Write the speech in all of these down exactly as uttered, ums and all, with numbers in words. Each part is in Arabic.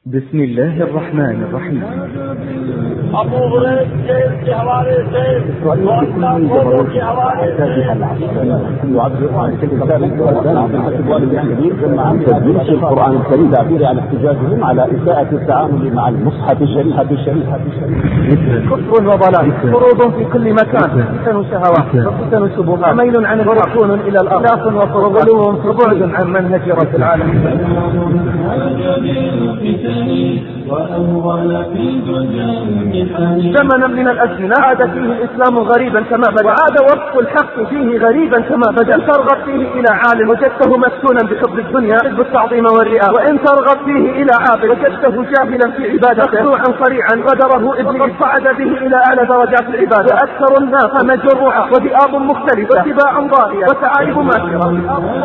بسم الله الرحمن الرحيم. أبو هريرة في حوالي السيد وأصلا قوله في حوالي السيد يعبر عن كتاب القرآن عن حسب والد الكبير جمع تدريس القرآن الكريم تعبير عن احتجاجهم على إساءة التعامل مع المصحف الشريف الشريف كفر وضلال فروض في كل مكان فتن شهوات وفتن شبهات ميل عن الركون إلى الأرض خلاف وغلو وبعد عن منهج رب العالمين. زمنا من الأزمنة عاد فيه الإسلام غريبا كما بدأ وعاد وصف الحق فيه غريبا كما بدأ. إن ترغب فيه إلى عالم وجدته مسكونا بحب الدنيا حب التعظيم والرئاسة، وإن ترغب فيه إلى عابد وجدته جاهلا في عبادته مخدوعا صريعا غدره إبليس صعد به إلى أعلى درجات العبادة. وأكثر الناس مجروعة وذئاب مختلفة واتباع ضارية وتعايب ماكرة.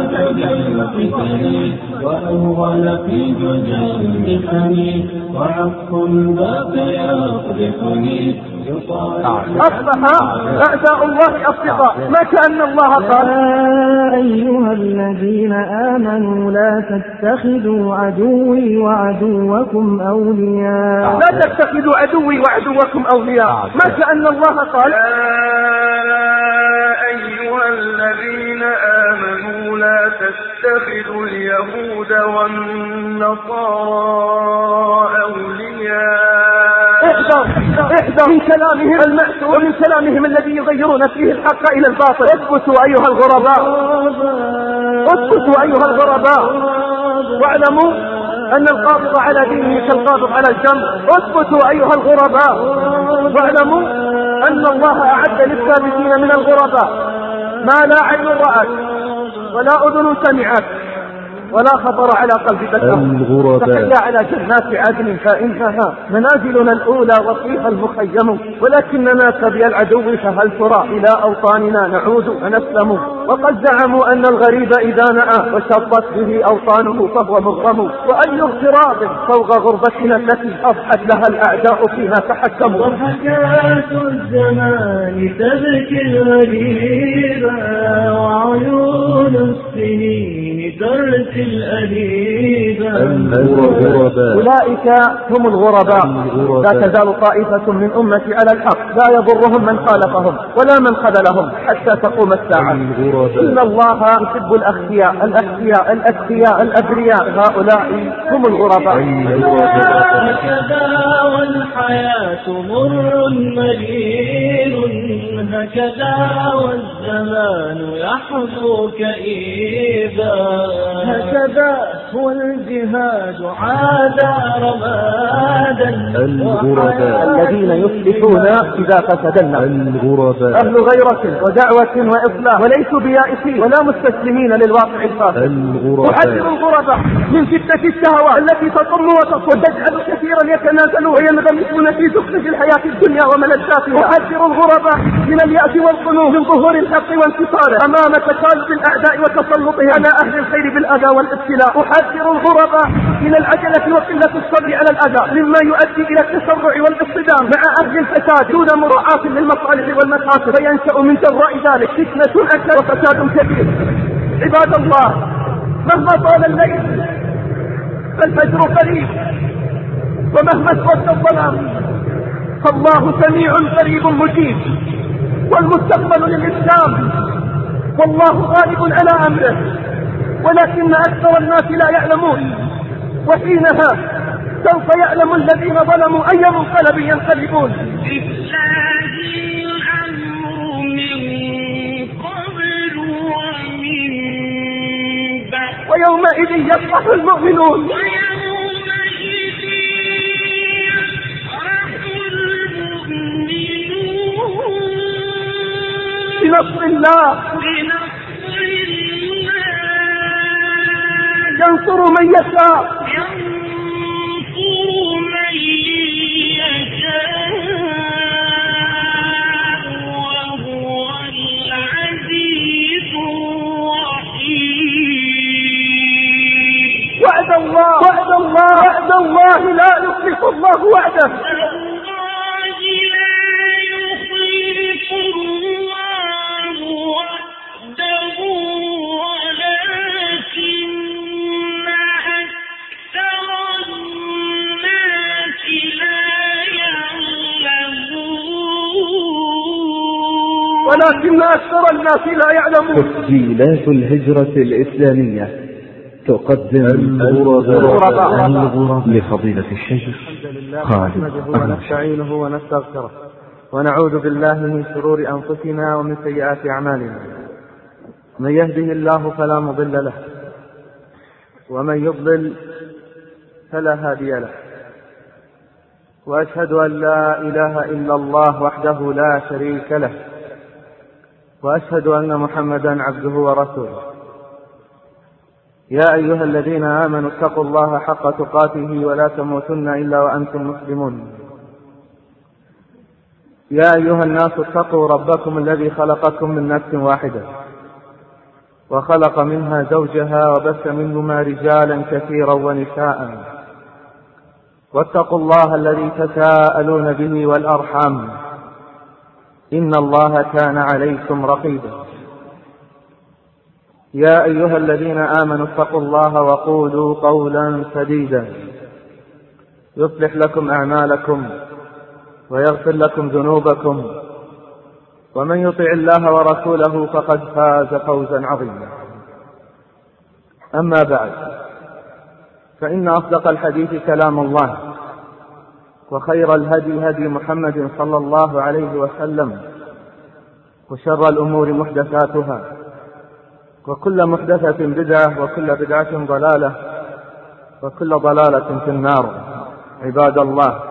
وأول في جنة وعطف باقي يقذفني. أصبح أعداء الله أصدقاء، ما كأن الله قال يا أيها الذين آمنوا لا تتخذوا عدوي وعدوكم أولياء. لا تتخذوا عدوي وعدوكم أولياء، ما كأن الله قال أيها الذين آمنوا لا تتخذوا اليهود والنصارى أولياء. احذر احذر من كلامهم المأسور ومن كلامهم الذي يغيرون فيه الحق إلى الباطل. اثبتوا أيها الغرباء، اثبتوا أيها الغرباء، واعلموا أن القابض على دينه كالقابض على الجمر. اثبتوا أيها الغرباء، واعلموا أن الله أعد للثابتين من الغرباء ما لا عين رأت ولا أذن سمعت ولا خطر على قلب بشر. تحيا على جنات عدن فإنها منازلنا الأولى وفيها المخيم، ولكننا سبي العدو فهل ترى إلى أوطاننا نعود ونسلم. وقد زعموا أن الغريب إذا نأى وشطت به أوطانه فهو مغرم. وأي اغتراب فوق غربتنا التي أضحت لها الأعداء فيها تحكموا. وحكاة الزمان تبكي الغريب وعيون السنين ترسل الأديبة. أولئك هم الغرباء. لا تزال طائفة من أمتي على الحق لا يضرهم من خالفهم ولا من خذلهم حتى تقوم الساعة. إن الله يحب الأخياء الأخياء الأذكياء الأبرياء، هؤلاء هم الغرباء. هكذا والحياة مر مليل، هكذا والزمان يحظو كئيبا. هكذا هو الجهاد عاد رمادا. الغرباء الذين يصلحون إذا فسد الناس. الغرباء أهل غيرة ودعوة وإصلاح وليسوا بيائسين ولا مستسلمين للواقع الفاسد. أحذر الغرباء من فتنة الشهوات التي تطم وتصل وتجعل كثيرا يتنازلون وينغمسون في زخرف الحياة الدنيا وملذاتها. أحذر الغرباء من اليأس والقنوط من ظهور الحق وانتصاره أمام تكالب الأعداء وتسلطهم على أهل الخير بالأذى والابتلاء. أحذر الغرباء من العجلة وقلة الصبر على الأذى مما يؤدي إلى التسرع والاصطدام مع أهل الفساد دون مراعاة للمصالح والمكاسب، فينشأ من جراء ذلك فتنة أكثر وفساد كبير. عباد الله، مهما طال الليل فالفجر قريب، ومهما اسود الظلام فالله سميع قريب مجيب، والمستقبل للإسلام والله غالب على أمره، ولكن أكثر الناس لا يعلمون. وحينها سوف يعلم الذين ظلموا أي منقلب ينقلبون. ويومئذ يفرح المؤمنون بنصر الله ينصر من يشاء وهو العزيز الرحيم. وعد الله وعد الله وعد الله لا يخلف الله وعده. ولكن أكثر ولكن أكثر الناس لا يعلمون. تسجيلات الهجرة الإسلامية تقدم الغرباء لفضيلة الشيخ خالد نحمده ونستعينه ونستغفره ونعوذ بالله من شرور أنفسنا ومن سيئات أعمالنا. من يهده الله فلا مضل له ومن يضلل فلا هادي له، وأشهد أن لا إله إلا الله وحده لا شريك له، وأشهد أن محمدا عبده ورسوله. يا أيها الذين آمنوا اتقوا الله حق تقاته ولا تموتن إلا وأنتم مسلمون. يا أيها الناس اتقوا ربكم الذي خلقكم من نفس واحدة وخلق منها زوجها وبث منهما رجالا كثيرا ونساء، واتقوا الله الذي تساءلون به والأرحام إن الله كان عليكم رقيبا. يا أيها الذين آمنوا اتقوا الله وقولوا قولا سديدا يصلح لكم أعمالكم ويغفر لكم ذنوبكم، ومن يطع الله ورسوله فقد فاز فوزا عظيما. أما بعد، فإن أصدق الحديث كلام الله، وخير الهدي هدي محمد صلى الله عليه وسلم، وشر الأمور محدثاتها، وكل محدثة بدعة، وكل بدعة ضلالة، وكل ضلالة في النار. عباد الله،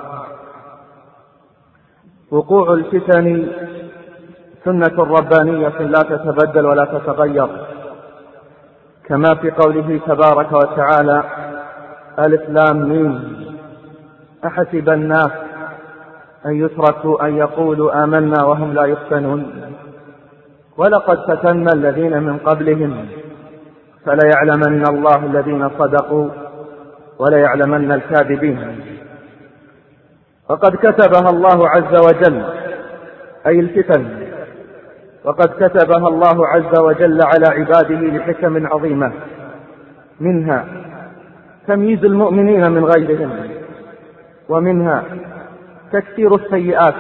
وقوع الفتن سنة ربانية لا تتبدل ولا تتغير، كما في قوله تبارك وتعالى: ألف لام ميم أحسب الناس أن يتركوا أن يقولوا آمنا وهم لا يفتنون ولقد فتنا الذين من قبلهم فليعلمن الله الذين صدقوا وليعلمن الكاذبين. وقد كتبها الله عز وجل، أي الفتن، وقد كتبها الله عز وجل على عباده لحكم عظيمة، منها تمييز المؤمنين من غيرهم، ومنها تكثير السيئات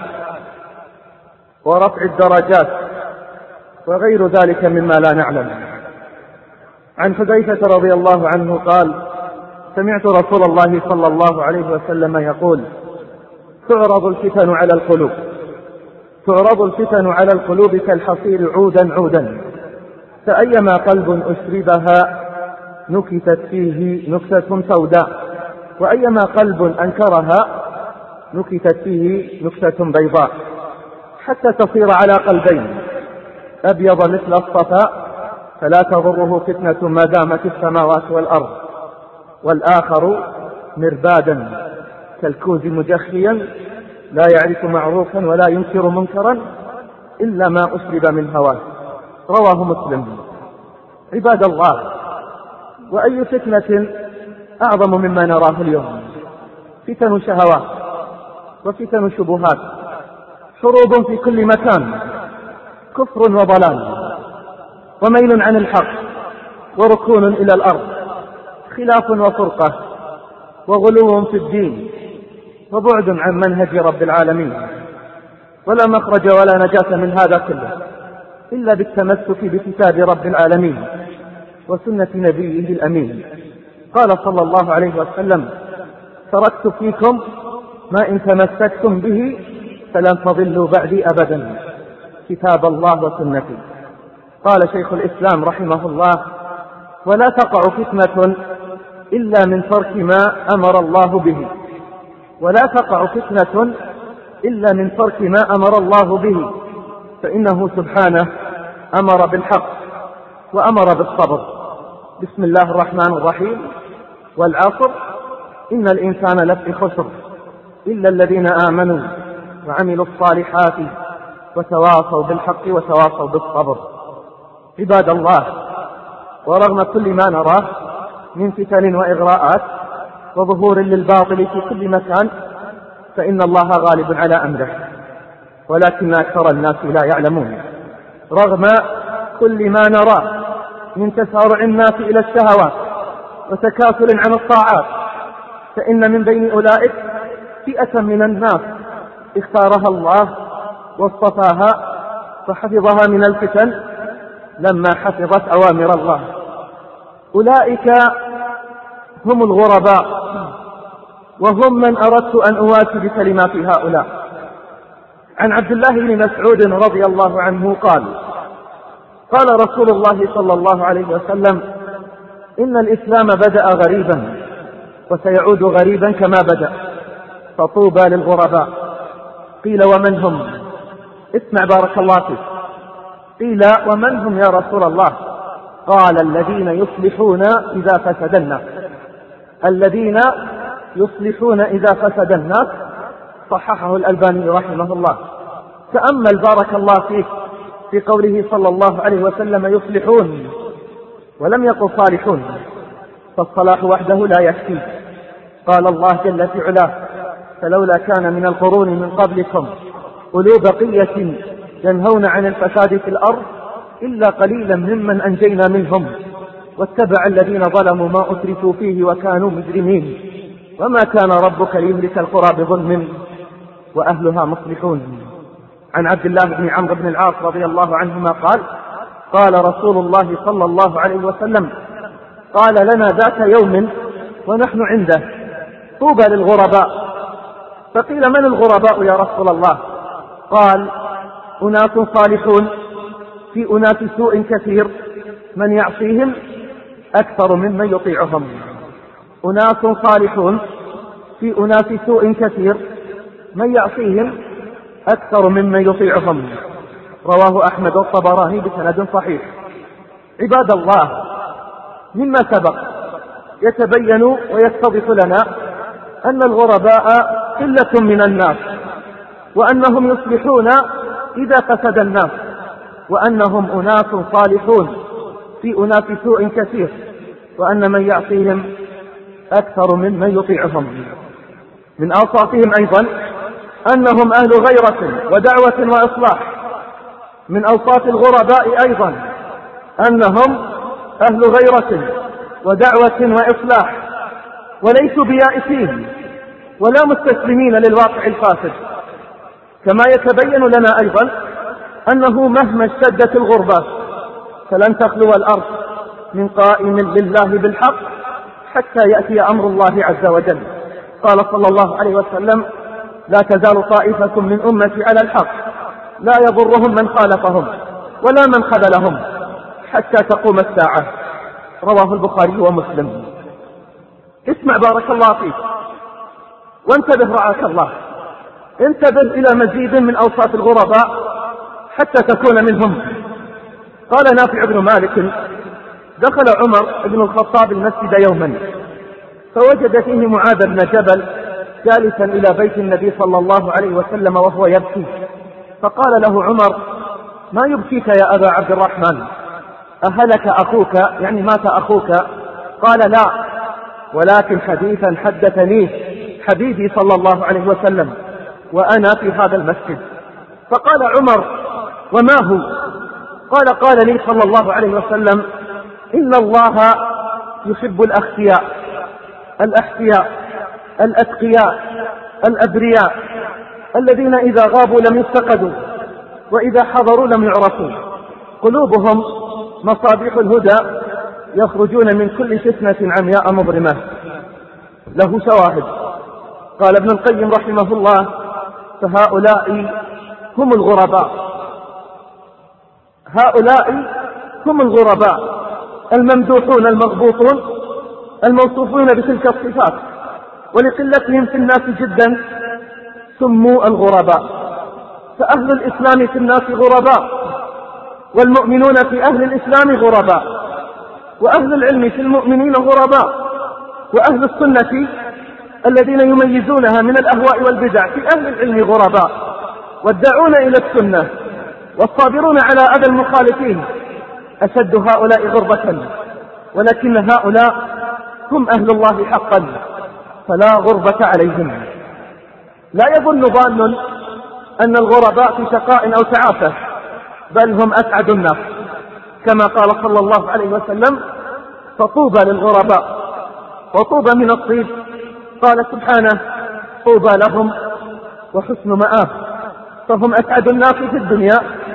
ورفع الدرجات وغير ذلك مما لا نعلم. عن حذيفة رضي الله عنه قال: سمعت رسول الله صلى الله عليه وسلم يقول: تعرض الفتن على القلوب تعرض الفتن على القلوب كالحصير عودا عودا، فأيما قلب أشربها نكتت فيه نكتة سوداء، وأيما قلب أنكرها نكتت فيه نكتة بيضاء، حتى تصير على قلبين: أبيض مثل الصفاء فلا تضره فتنة ما دامت السماوات والأرض، والآخر مربادا كالكوز مجخيا لا يعرف معروفا ولا ينكر منكرا إلا ما أشرب من هواه. رواه مسلم. عباد الله، وأي فتنة أعظم مما نراه اليوم؟ فتن شهوات وفتن شبهات، حروب في كل مكان، كفر وضلال وميل عن الحق وركون إلى الأرض، خلاف وفرقة وغلو في الدين وبعد عن منهج رب العالمين. ولا مخرج ولا نجاة من هذا كله إلا بالتمسك بكتاب رب العالمين وسنة نبيه الأمين. قال صلى الله عليه وسلم: تركت فيكم ما إن تمسكتم به فلن تضلوا بعدي أبدا، كتاب الله وسنتي. قال شيخ الإسلام رحمه الله: ولا تقع فتنة إلا من ترك ما أمر الله به ولا تقع فتنة إلا من ترك ما أمر الله به، فإنه سبحانه أمر بالحق وأمر بالصبر. بسم الله الرحمن الرحيم: والعصر إن الإنسان لفي خسر إلا الذين آمنوا وعملوا الصالحات وتواصوا بالحق وتواصوا بالصبر. عباد الله، ورغم كل ما نراه من فتن وإغراءات وظهور للباطل في كل مكان، فإن الله غالب على أمره، ولكن أكثر الناس لا يعلمون. رغم كل ما نراه من تسارع الناس إلى الشهوات وتكاسل عن الطاعات، فإن من بين أولئك فئة من الناس اختارها الله واصطفاها فحفظها من الفتن لما حفظت أوامر الله. أولئك هم الغرباء، وهم من أردت أن أواسي بكلمات هؤلاء. عن عبد الله بن مسعود رضي الله عنه قال: قال رسول الله صلى الله عليه وسلم: إن الإسلام بدأ غريبا وسيعود غريبا كما بدأ، فطوبى للغرباء. قيل: ومن هم؟ اسمع بارك الله فيك. قيل: ومن هم يا رسول الله؟ قال: الذين يصلحون إذا فسد الناس. الذين يصلحون إذا فسد الناس، صححه الألباني رحمه الله. تأمل بارك الله فيك في قوله صلى الله عليه وسلم: يصلحون، ولم يقل صالحون، فالصلاح وحده لا يكفي. قال الله جل في علاه: فلولا كان من القرون من قبلكم أولو بقية ينهون عن الفساد في الأرض إلا قليلا ممن أنجينا منهم واتبع الذين ظلموا ما أترفوا فيه وكانوا مجرمين وما كان ربك ليهلك القرى بظلم وأهلها مصلحون. عن عبد الله بن عمرو بن العاص رضي الله عنهما قال: قال رسول الله صلى الله عليه وسلم: قال لنا ذات يوم ونحن عنده: طوبى للغرباء. فقيل: من الغرباء يا رسول الله؟ قال: أناس صالحون في أناس سوء كثير، من يعصيهم أكثر ممن يطيعهم. أناس صالحون في أناس سوء كثير، من يعصيهم أكثر ممن يطيعهم. رواه أحمد والطبراني بسند صحيح. عباد الله، مما سبق يتبين ويتضح لنا أن الغرباء قلة من الناس، وأنهم يصلحون إذا فسد الناس، وأنهم أناس صالحون في أناس سوء كثير، وأن من يعصيهم أكثر ممن يطيعهم. من أوصافهم أيضا أنهم أهل غيرة ودعوة وإصلاح. من أوصاف الغرباء أيضا أنهم أهل غيرة ودعوة وإصلاح، وليسوا بيائسين ولا مستسلمين للواقع الفاسد. كما يتبين لنا أيضا أنه مهما اشتدت الغربة فلن تخلو الأرض من قائم لله بالحق حتى يأتي أمر الله عز وجل. قال صلى الله عليه وسلم: لا تزال طائفة من أمتي على الحق لا يضرهم من خالفهم ولا من خذلهم حتى تقوم الساعة. رواه البخاري ومسلم. اسمع بارك الله فيك وانتبه رعاك الله، انتبه إلى مزيد من أوصاف الغرباء حتى تكون منهم. قال نافع بن مالك: دخل عمر بن الخطاب المسجد يوما فوجد فيه معاذ بن جبل جالسا إلى بيت النبي صلى الله عليه وسلم وهو يبكي، فقال له عمر: ما يبكيك يا أبا عبد الرحمن؟ أهلك أخوك؟ يعني مات أخوك؟ قال: لا، ولكن حديثا حدثني حبيبي صلى الله عليه وسلم وأنا في هذا المسجد. فقال عمر: وما هو؟ قال: قال لي صلى الله عليه وسلم: إن الله يحب الأخفياء الأحفياء الأتقياء الأبرياء الذين إذا غابوا لم يفتقدوا وإذا حضروا لم يعرفوا، قلوبهم مصابيح الهدى يخرجون من كل فتنة عمياء مظلمة. له شواهد. قال ابن القيم رحمه الله: فهؤلاء هم الغرباء. هؤلاء هم الغرباء الممدوحون المغبوطون الموصوفون بتلك الصفات، ولقلتهم في الناس جدا سموا الغرباء. فأهل الإسلام في الناس غرباء، والمؤمنون في أهل الإسلام غرباء، وأهل العلم في المؤمنين غرباء، وأهل السنة الذين يميزونها من الأهواء والبدع في أهل العلم غرباء، والداعون إلى السنة والصابرون على أذى المخالفين أشد هؤلاء غربة، ولكن هؤلاء هم أهل الله حقا فلا غربة عليهم. لا يظن ظان أن الغرباء في شقاء أو تعافى، بل هم أسعد الناس، كما قال صلى الله عليه وسلم: فطوبى للغرباء وطوبى من الطيب. قال سبحانه: طوبى لهم وحسن مآب. فهم أسعد الناس في الدنيا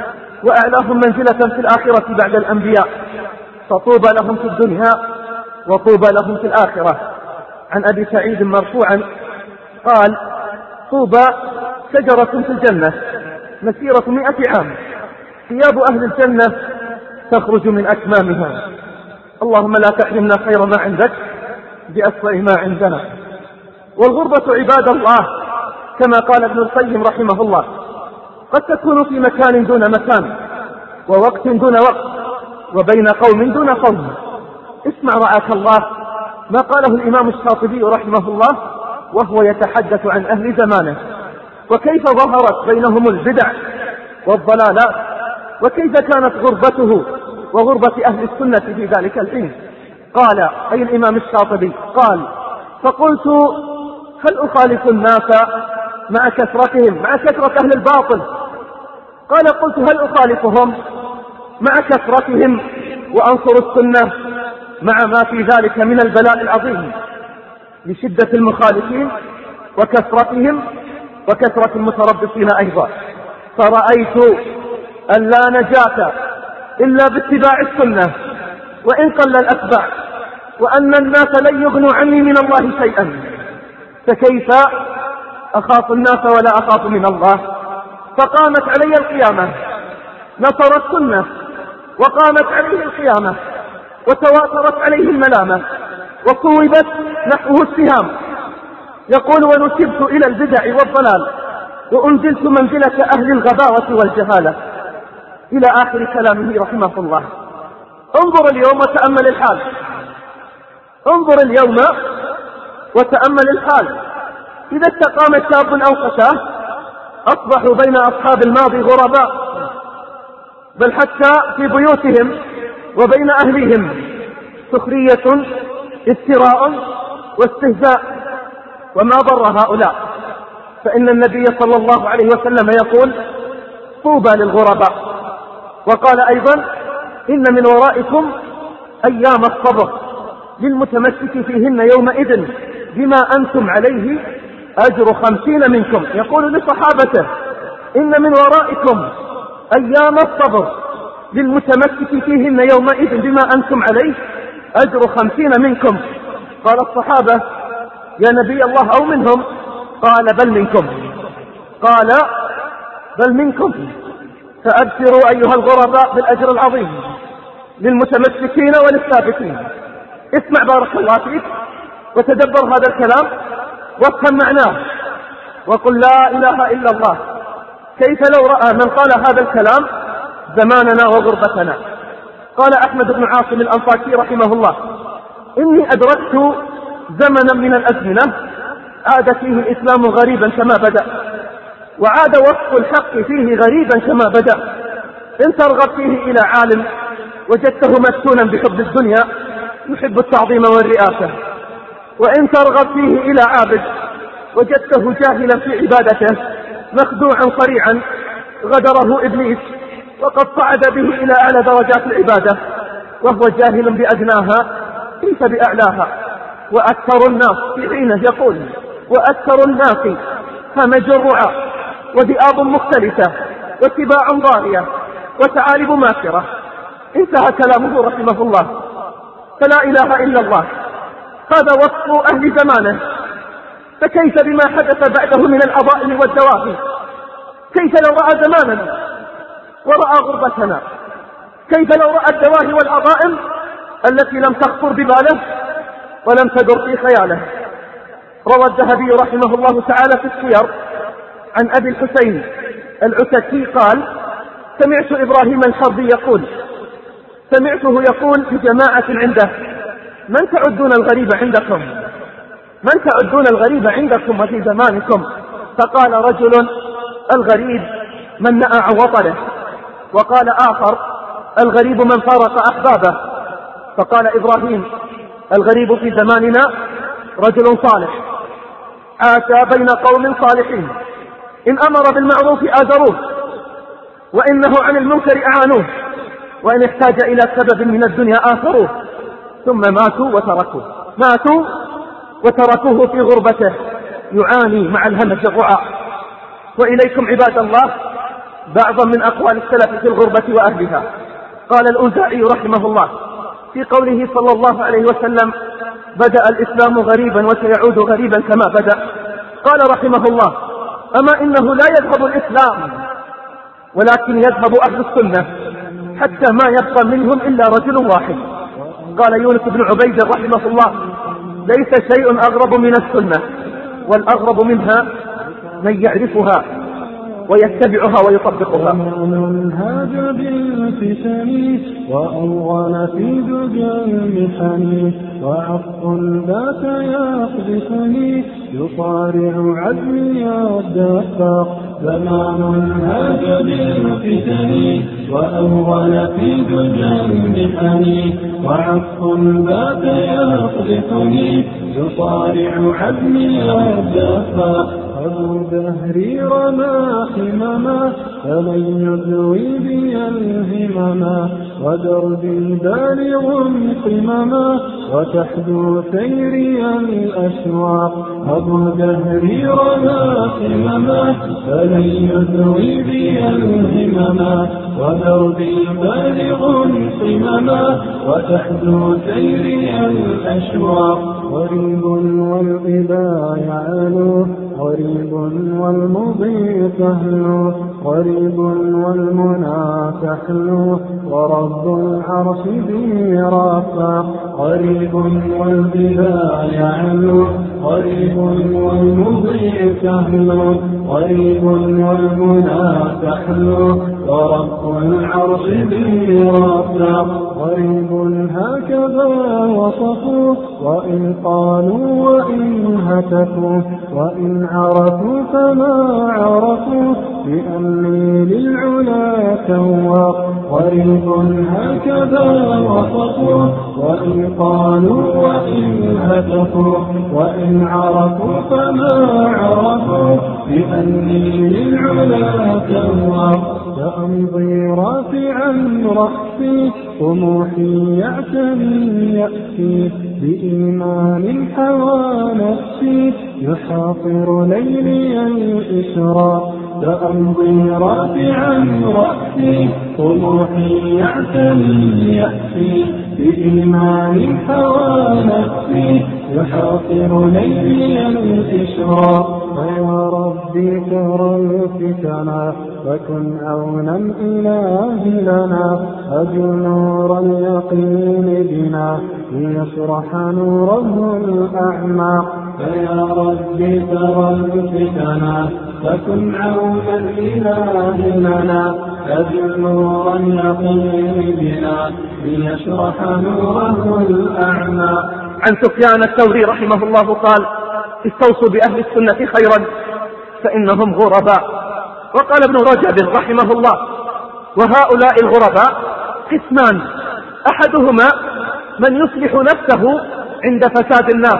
وأعلاهم منزلة في الآخرة بعد الأنبياء، فطوبى لهم في الدنيا وطوبى لهم في الآخرة. عن أبي سعيد مرفوعا قال: طوبى شجرة في الجنة مسيرة مئة عام، ثياب أهل الجنة تخرج من أكمامها. اللهم لا تحرمنا خير ما عندك بأسوأ ما عندنا. والغربة عباد الله كما قال ابن القيم رحمه الله قد تكون في مكان دون مكان، ووقت دون وقت، وبين قوم دون قوم. اسمع رعاك الله ما قاله الإمام الشاطبي رحمه الله وهو يتحدث عن أهل زمانه، وكيف ظهرت بينهم البدع والضلالات، وكيف كانت غربته وغربة أهل السنة في ذلك الحين. قال أي الإمام الشاطبي قال: فقلت هل أخالف الناس مع كثرتهم مع كثرة أهل الباطل؟ قال: قلت هل أخالفهم مع كثرتهم وأنصر السنة مع ما في ذلك من البلاء العظيم لشدة المخالفين وكثرتهم وكثرة المتربصين أيضا. فرأيت أن لا نجاة إلا باتباع السنة وإن قل الأتباع، وأن الناس لن يغنوا عني من الله شيئا، فكيف أخاف الناس ولا أخاف من الله؟ فقامت علي القيامة، نصر السنة وقامت عليه القيامة، وتواترت عليه الملامة، وصوبت نحوه السهام. يقول: ونسبت إلى البدع والضلال وأنزلت منزلة أهل الغباوة والجهالة، إلى آخر كلامه رحمه الله. انظر اليوم وتأمل الحال، انظر اليوم وتأمل الحال. إذا استقام شاب أو فتاة أصبحوا بين أصحاب الماضي غرباء، بل حتى في بيوتهم وبين أهلهم سخرية افتراء واستهزاء. وما ضر هؤلاء، فإن النبي صلى الله عليه وسلم يقول: طوبى للغرباء. وقال أيضا: إن من ورائكم أيام الصبر للمتمسك فيهن يومئذ بما أنتم عليه أجر خمسين منكم. يقول لصحابته: إن من ورائكم أيام الصبر للمتمسك فيهن يومئذ بما أنتم عليه أجر خمسين منكم. قال الصحابة: يا نبي الله أو منهم؟ قال: بل منكم. قال: بل منكم. فأبشروا أيها الغرباء بالأجر العظيم للمتمسكين وللثابتين. اسمع بارك الله فيك وتدبر هذا الكلام وافهم معناه وقل لا إله إلا الله. كيف لو رأى من قال هذا الكلام زماننا وغربتنا؟ قال أحمد بن عاصم الأنصاري رحمه الله: إني أدركت زمنا من الأزمنة عاد فيه الإسلام غريبا كما بدأ، وعاد وصف الحق فيه غريبا كما بدأ. إن ترغب فيه إلى عالم وجدته مفتونا بحب الدنيا يحب التعظيم والرئاسة، وإن ترغب فيه إلى عابد وجدته جاهلا في عبادته مخدوعا صريعا غدره إبليس وقد صعد به إلى أعلى درجات العبادة وهو جاهل بأدناها كيف بأعلاها. وأكثر الناس في حينه يقول: وأكثر الناس همج الرعى وذئاب مختلفة واتباع ضارية وتعالب ماكرة. انتهى كلامه رحمه الله. فلا إله إلا الله هذا وصف أهل زمانه، فكيف بما حدث بعده من العظائم والدواهي؟ كيف لو رأى زماننا ورأى غربتنا؟ كيف لو رأى الدواهي والعظائم التي لم تخطر بباله ولم تدر في خياله؟ روى الذهبي رحمه الله تعالى في السير عن أبي الحسين العتكي قال: سمعت إبراهيم الحربي يقول سمعته يقول لجماعة عنده: من تعدون الغريب عندكم؟ من تعدون الغريب عندكم وفي زمانكم؟ فقال رجل: الغريب من نأى عن وطنه. وقال آخر: الغريب من فارق أحبابه. فقال إبراهيم: الغريب في زماننا رجل صالح عاش بين قوم صالحين، إن أمر بالمعروف آزروه، وإن نهوا عن المنكر أعانوه، وإن احتاج إلى سبب من الدنيا آثروه، ثم ماتوا وتركوه ماتوا وتركوه في غربته يعاني مع الهمج الرعى. وإليكم عباد الله بعضا من أقوال السلف في الغربة وأهلها. قال الأوزاعي رحمه الله في قوله صلى الله عليه وسلم: بدأ الإسلام غريبا وسيعود غريبا كما بدأ. قال رحمه الله: أما إنه لا يذهب الإسلام ولكن يذهب أهل السنة حتى ما يبقى منهم إلا رجل واحد. قال يونس بن عبيد رحمه الله: ليس شيء أغرب من السنة، والأغرب منها من يعرفها ويتبعها ويطبقها. من هاج بالفتن وأوغل في دجى المحن وعفو ذات يقذفني يصارع عزمي الدفاق. زمان هاج بالفتن وأوغل في دجى المحن وعفو ذات يقذفني يصارع عزمي الدفاق. أبو دهري رمى حمما فلن يدوي بي الهمما ودربي بالغ قمما وتحدو سيري الأشواق. أبو دهري رمى حمما فلن يدوي بي الهمما ودربي بالغ قمما وتحدو سيري الأشواق. غريب والغبا يعلو غريب والمضي تهلو غريب والمنى تحلو ورب العرش بي رافع. غريب والبلا يعلو غريب والمضي تهلو غريب والمنى تحلو ورب العرش بي رافع. غريب هكذا وصفوا وإن قالوا وإن هتفوا وإن عرفوا فما عرفوا بأني للعلا تواق. غريب هكذا وصفوا وإن قالوا وإن هتفوا وإن عرفوا فما عرفوا بأني للعلا تواق. سأمضي رافعا رأسي طموحي يعتني يأتي بإيمان حوى نفسي يحاصر ليلي الإسراء. سأمضي رافعا رأسي طموحي يعتني يأتي بإيمان حوى نفسي يحاصر ليلي الإسراء. يا ربي ترى الفتنا فكن عونا إله لنا أجل نور اليقين بنا ليشرح نوره الأعماق. فيا ربي ترى الفتنا فكن عونا إله لنا أجل نور اليقين بنا ليشرح نوره الأعماق. عن سفيان الثوري رحمه الله قال: استوصوا بأهل السنة خيرا فإنهم غرباء. وقال ابن رجب رحمه الله: وهؤلاء الغرباء قسمان، أحدهما من يصلح نفسه عند فساد الناس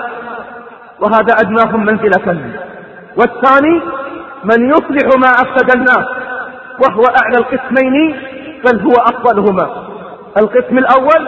وهذا أدناهم منزلة، والثاني من يصلح ما أفسد الناس وهو أعلى القسمين بل هو أفضلهما. القسم الأول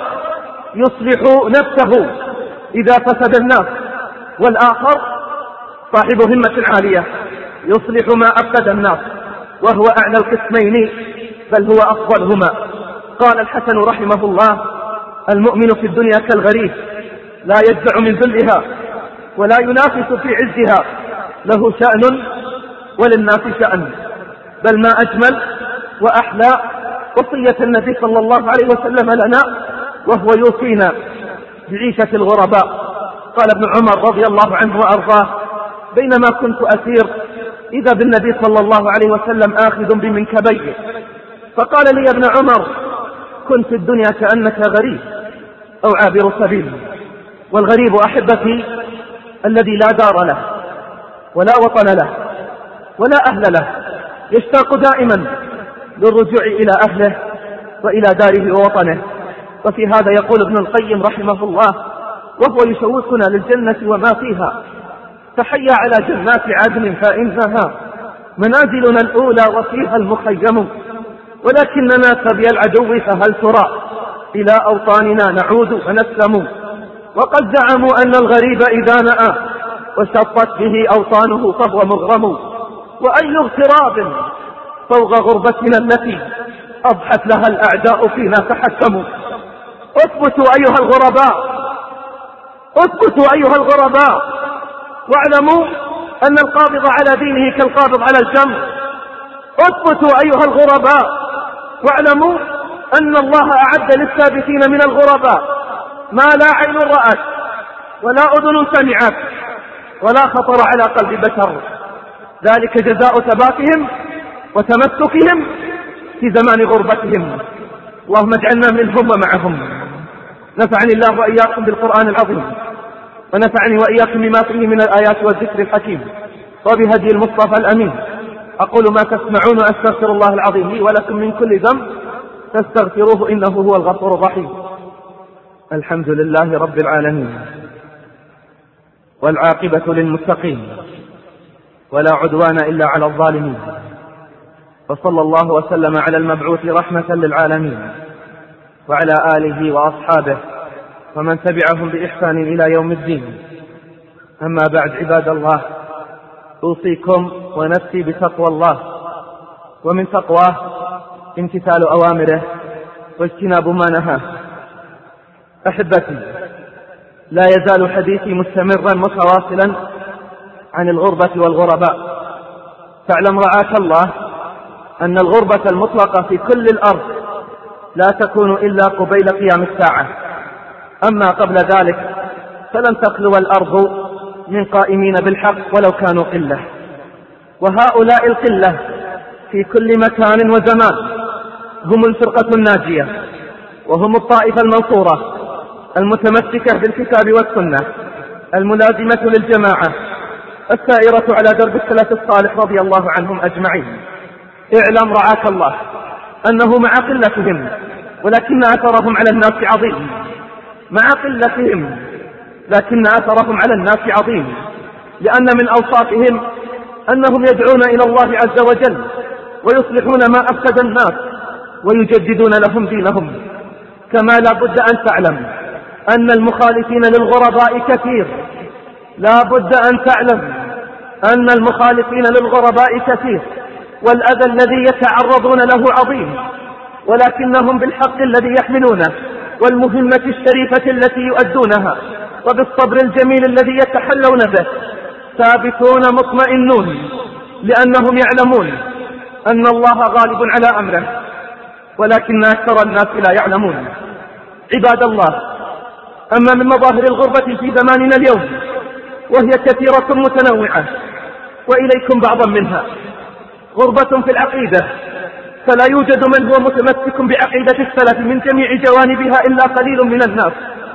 يصلح نفسه إذا فسد الناس، والآخر صاحب همة عالية يصلح ما أفسد الناس وهو أعلى القسمين بل هو أفضلهما. قال الحسن رحمه الله: المؤمن في الدنيا كالغريب لا يجزع من ذلها ولا ينافس في عزها، له شأن وللناس شأن. بل ما أجمل وأحلى وصية النبي صلى الله عليه وسلم لنا وهو يوصينا بعيشة الغرباء. قال ابن عمر رضي الله عنه وأرضاه: بينما كنت أسير إذا بالنبي صلى الله عليه وسلم آخذ بمنكبيه فقال لي: يا ابن عمر، كن في الدنيا كأنك غريب أو عابر سبيل. والغريب أحبتي الذي لا دار له ولا وطن له ولا أهل له، يشتاق دائما للرجوع إلى أهله وإلى داره ووطنه. وفي هذا يقول ابن القيم رحمه الله وهو يشوقنا للجنة وما فيها: فحي على جنات عدن فإنها منازلنا الأولى وفيها المخيم، ولكننا سبي العدو فهل ترى إلى أوطاننا نعود ونسلم. وقد زعموا أن الغريب إذا نأى وشطت به أوطانه فهو مغرم، وأي اغتراب فوق غربتنا التي أضحت لها الأعداء فينا تحكموا. اثبتوا أيها الغرباء، اثبتوا أيها الغرباء، واعلموا أن القابض على دينه كالقابض على الجمر. اثبتوا أيها الغرباء، واعلموا أن الله أعد للثابتين من الغرباء ما لا عين رأت ولا أذن سمعت ولا خطر على قلب بشر، ذلك جزاء ثباتهم وتمسكهم في زمان غربتهم. اللهم اجعلنا منهم ومعهم. نفعني الله وإياكم بالقرآن العظيم، ونفعني وإياكم بما فيه من الآيات والذكر الحكيم، وبهدي المصطفى الأمين. أقول ما تسمعون وأستغفر الله العظيم لي ولكم من كل ذنب فاستغفروه إنه هو الغفور الرحيم. الحمد لله رب العالمين، والعاقبة للمتقين، ولا عدوان إلا على الظالمين، وصلى الله وسلم على المبعوث رحمة للعالمين وعلى آله وأصحابه ومن تبعهم بإحسان إلى يوم الدين. أما بعد، عباد الله، أوصيكم ونفسي بتقوى الله، ومن تقواه امتثال أوامره واجتناب ما نهاه. أحبتي، لا يزال حديثي مستمرا متواصلا عن الغربة والغرباء. فاعلم رعاك الله أن الغربة المطلقة في كل الأرض لا تكون إلا قبيل قيام الساعة، أما قبل ذلك فلن تخلو الأرض من قائمين بالحق ولو كانوا قلة. وهؤلاء القلة في كل مكان وزمان هم الفرقة الناجية، وهم الطائفة المنصورة المتمسكة بالكتاب والسنة الملازمة للجماعة السائرة على درب السلف الصالح رضي الله عنهم أجمعين. اعلم رعاك الله أنه مع قلتهم ولكن أثرهم على الناس عظيم، مع قلتهم لكن أثرهم على الناس عظيم، لأن من أوصافهم أنهم يدعون إلى الله عز وجل ويصلحون ما أفسد الناس ويجددون لهم دينهم. كما لا بد أن تعلم أن المخالفين للغرباء كثير، لا بد أن تعلم أن المخالفين للغرباء كثير، والأذى الذي يتعرضون له عظيم، ولكنهم بالحق الذي يحملونه والمهمة الشريفة التي يؤدونها وبالصبر الجميل الذي يتحلون به ثابتون مطمئنون، لأنهم يعلمون أن الله غالب على أمره، ولكن أكثر الناس لا يعلمون. عباد الله، أما من مظاهر الغربة في زماننا اليوم وهي كثيرة متنوعة، وإليكم بعضا منها. غربة في العقيدة، فلا يوجد من هو متمسك بعقيدة السلف من جميع جوانبها إلا قليل من الناس.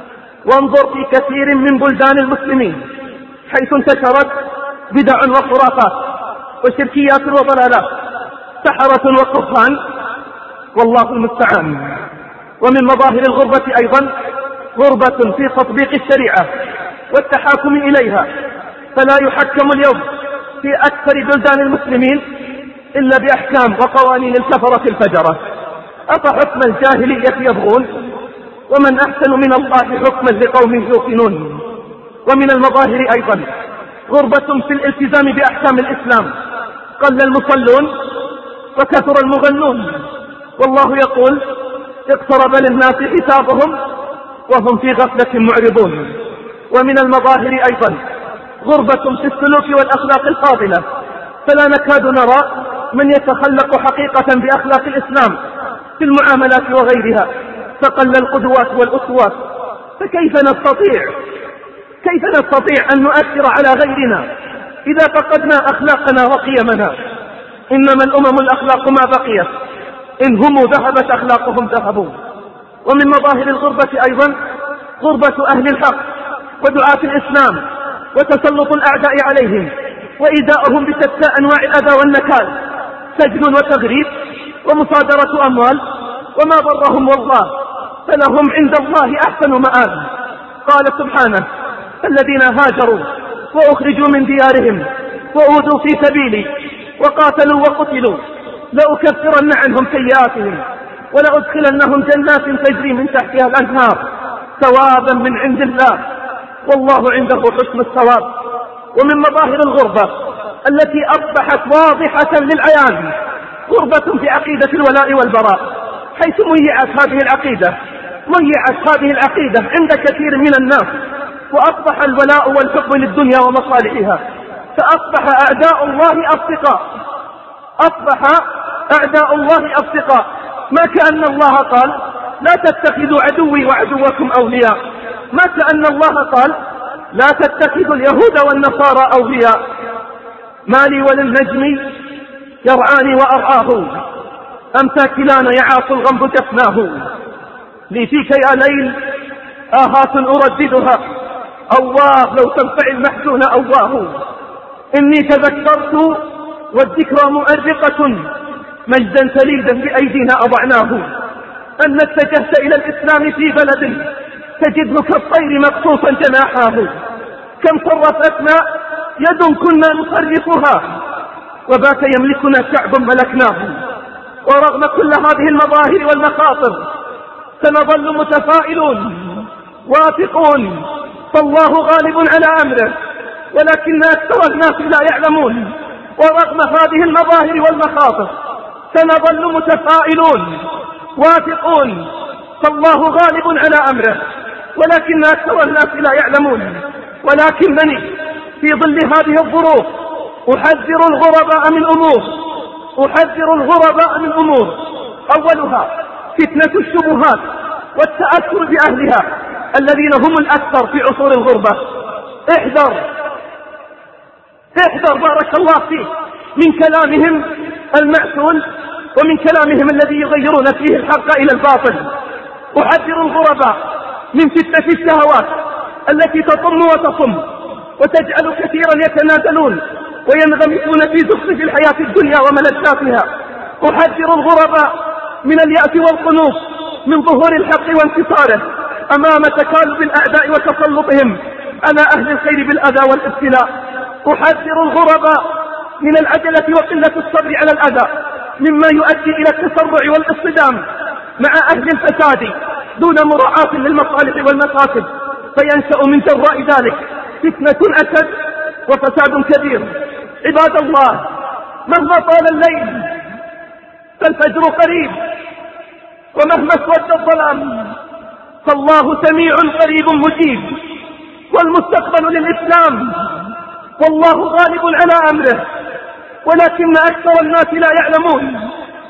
وانظر في كثير من بلدان المسلمين حيث انتشرت بدع وخرافات وشركيات وضلالات، سحرة وكهان، والله المستعان. ومن مظاهر الغربة أيضا غربة في تطبيق الشريعة والتحاكم إليها، فلا يحكم اليوم في أكثر بلدان المسلمين إلا بأحكام وقوانين الكفرة الفجرة. أفحكم الجاهلية يبغون ومن أحسن من الله حكما لقوم يوقنون. ومن المظاهر أيضا غربة في الالتزام بأحكام الإسلام، قل المصلون وكثر المغنون، والله يقول اقترب للناس حسابهم وهم في غفلة معرضون. ومن المظاهر أيضا غربة في السلوك والأخلاق الفاضلة، فلا نكاد نرى من يتخلق حقيقة بأخلاق الإسلام في المعاملات وغيرها، فقل القدوات والأسوات. فكيف نستطيع كيف نستطيع أن نؤثر على غيرنا إذا فقدنا أخلاقنا وقيمنا؟ إنما الأمم الأخلاق ما بقيت، إن هم ذهبت أخلاقهم ذهبوا. ومن مظاهر الغربة أيضا غربة أهل الحق ودعاة الإسلام وتسلط الأعداء عليهم وإيذاؤهم بشتى أنواع الأذى والنكال، سجن وتغريب ومصادرة أموال. وما ضرهم والله، فلهم عند الله أحسن مآب. قال سبحانه: الذين هاجروا وأخرجوا من ديارهم وأوذوا في سبيلي وقاتلوا وقتلوا لأكفرن عنهم سيئاتهم ولأدخلنهم جنات تجري من تحتها الأنهار ثوابا من عند الله والله عنده حسن الثواب. ومن مظاهر الغربة التي أصبحت واضحة للعيان غربة في عقيدة الولاء والبراء، حيث ميعت هذه العقيدة ميعت هذه العقيدة عند كثير من الناس، وأصبح الولاء والحب للدنيا ومصالحها، فأصبح أعداء الله أصدقاء أصبح أعداء الله أصدقاء ما كأن الله قال لا تتخذوا عدوي وعدوكم أولياء، ما كأن الله قال لا تتخذوا اليهود والنصارى أولياء. ما لي وللنجم يرعاني وأرآه، أمتى كلانا يعاق الغمب جفناه. لي فيك يا ليل آهات أرددها، أواه لو تنفع المحزون أواه. إني تذكرت والذكرى مؤرقة، مجدا تليدا بأيدينا أضعناه. أن اتجهت إلى الإسلام في بلد تجده كالطير مقصوصا جناحاه. كم صرفتنا يد كنا نصرفها، وبات يملكنا شعب ملكناه. ورغم كل هذه المظاهر والمخاطر سنظل متفائلون واثقون، فالله غالب على أمره، ولكن أكثر الناس لا يعلمون. ورغم هذه المظاهر والمخاطر سنظل متفائلون واثقون، فالله غالب على أمره، ولكن أكثر الناس لا يعلمون. ولكنني في ظل هذه الظروف أحذر الغرباء من أمور أحذر الغرباء من أمور أولها فتنة الشبهات والتأثر بأهلها الذين هم الأكثر في عصور الغربة. احذر احذر بارك الله فيك من كلامهم المعسول ومن كلامهم الذي يغيرون فيه الحق إلى الباطل. أحذر الغرباء من فتنة الشهوات التي تطم وتصم وتجعل كثيرا يتنازلون وينغمسون في زخرف الحياة الدنيا وملذاتها. أحذر الغرباء من اليأس والقنوط من ظهور الحق وانتصاره أمام تكالب الأعداء وتسلطهم على أهل الخير بالأذى والابتلاء. أحذر الغرباء من العجلة وقلة الصبر على الأذى مما يؤدي إلى التسرع والاصطدام مع أهل الفساد دون مراعاة للمصالح والمقاصد، فينشأ من جراء ذلك فتنة أشد وفساد كبير. عباد الله، مهما طال الليل فالفجر قريب، ومهما اسود الظلام فالله سميع قريب مجيب، والمستقبل للإسلام، والله غالب على أمره، ولكن أكثر الناس لا يعلمون.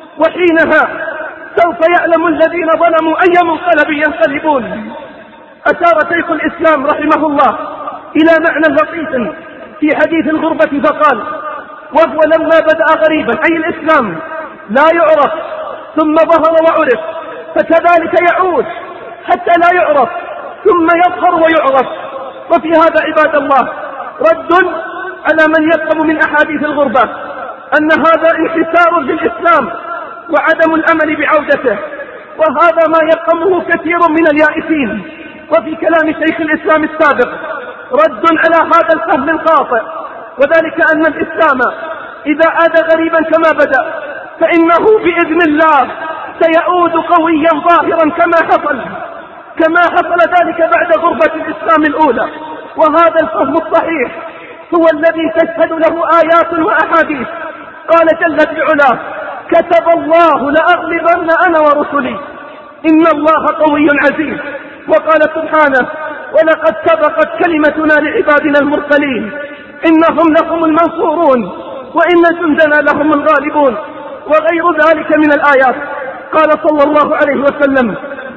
وحينها سوف يعلم الذين ظلموا أي منقلب ينقلبون. أشار شيخ الإسلام رحمه الله إلى معنى لطيف في حديث الغربة فقال: وهو لما بدأ غريبا أي الإسلام لا يعرف ثم ظهر وعرف، فكذلك يعود حتى لا يعرف ثم يظهر ويعرف. وفي هذا عباد الله رد على من يفهم من أحاديث الغربة أن هذا انحسار للإسلام وعدم الأمل بعودته، وهذا ما يفهمه كثير من اليائسين. وفي كلام شيخ الإسلام السابق رد على هذا الفهم الخاطئ، وذلك أن الإسلام إذا عاد غريبا كما بدأ فإنه بإذن الله سيعود قويا ظاهرا كما حصل كما حصل ذلك بعد غربة الإسلام الأولى. وهذا الفهم الصحيح هو الذي تشهد له آيات وأحاديث. قال جل في علاه: كتب الله لأغلبن أنا ورسلي إن الله قوي عزيز. وقال سبحانه: ولقد سبقت كلمتنا لعبادنا المرسلين إنهم لهم المنصورون وإن جندنا لهم الغالبون، وغير ذلك من الآيات. قال صلى الله عليه وسلم: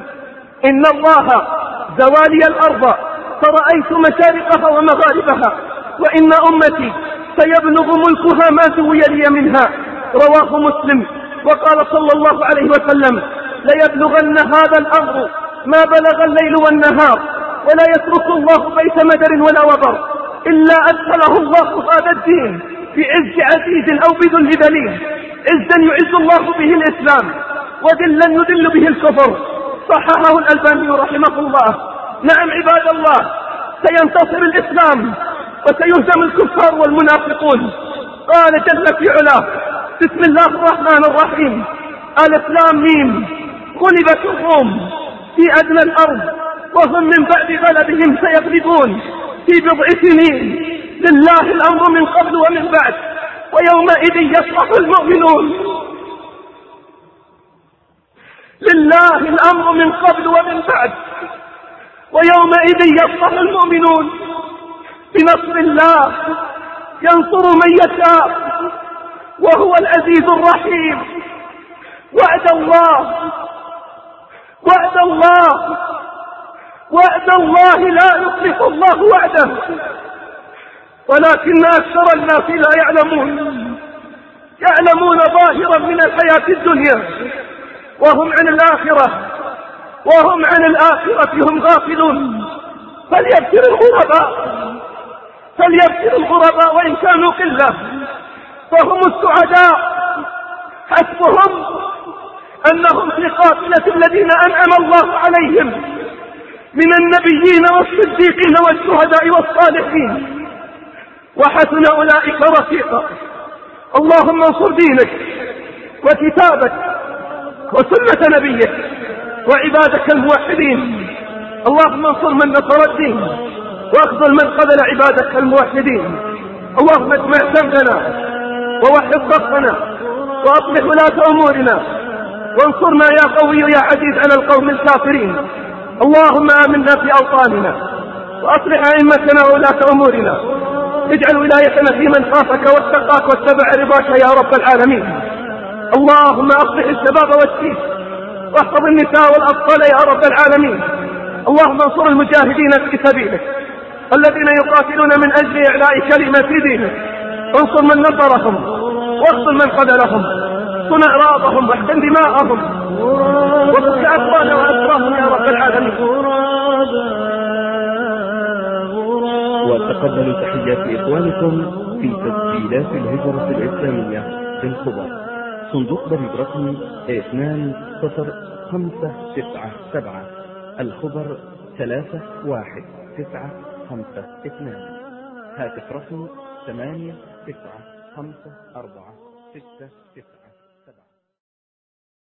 إن الله زوالي الأرض فرأيت مشارقها ومغاربها، وإن أمتي سيبلغ ملكها ما زوي لي منها. رواه مسلم. وقال صلى الله عليه وسلم: ليبلغن هذا الأمر ما بلغ الليل والنهار، ولا يترك الله بيت مدر ولا وبر إلا أدخله الله هذا الدين بعز عزيز أو بذل ذليل، عزا يعز الله به الإسلام وذلا يذل به الكفر. صححه الألباني رحمه الله. نعم عباد الله، سينتصر الإسلام وسيهزم الكفار والمنافقون. قال جل في علاه: بسم الله الرحمن الرحيم، ألف لام ميم، غلبت الروم في أدنى الأرض وهم من بعد غلبهم سيغلبون في بضع سنين، لله الأمر من قبل ومن بعد، ويومئذ يفرح المؤمنون لله الأمر من قبل ومن بعد، ويومئذ يفرح المؤمنون بنصر الله ينصر من يشاء وهو العزيز الرحيم. وعد الله وعد الله وعد الله لا يخلف الله وعده، ولكن أكثر الناس لا يعلمون يعلمون ظاهرا من الحياة الدنيا وهم عن الآخرة وهم عن الآخرة هم غافلون. فليبشر الغرباء فليبشر الغرباء وإن كانوا قلة فهم السعداء، حسبهم أنهم في قافلة الذين أنعم الله عليهم من النبيين والصديقين والشهداء والصالحين، وحسن أولئك رفيقا. اللهم انصر دينك وكتابك وسنة نبيك وعبادك الموحدين. اللهم انصر من نصر الدين واخذل من خذل عبادك الموحدين. اللهم اجمع شملنا ووحد صفنا وأصلح ولاة أمورنا، وانصرنا يا قوي يا عزيز على القوم الكافرين. اللهم آمنا في أوطاننا وأصلح أئمتنا وولاة أمورنا، اجعل ولايتنا في من خافك واتقاك واتبع رضاك يا رب العالمين. اللهم أصلح الشباب والشيخ واحفظ النساء والأطفال يا رب العالمين. اللهم انصر المجاهدين في سبيلك الذين يقاتلون من أجل إعلاء كلمة دينك، انصر من نصرهم واقتل من خذلهم، صن أعراضهم واحقن دماءهم وفك أطفال وأسرهم يا رب العالمين. وتقبلوا تحيات إخوانكم في تسجيلات الهجرة الإسلامية في الخبر، صندوق بريد رقم اثنان صفر خمسة تسعة سبعة، الخبر ثلاثة واحد تسعة خمسة اثنان، هاتف رقم ثمانية تسعة خمسة أربعة ستة تسعة.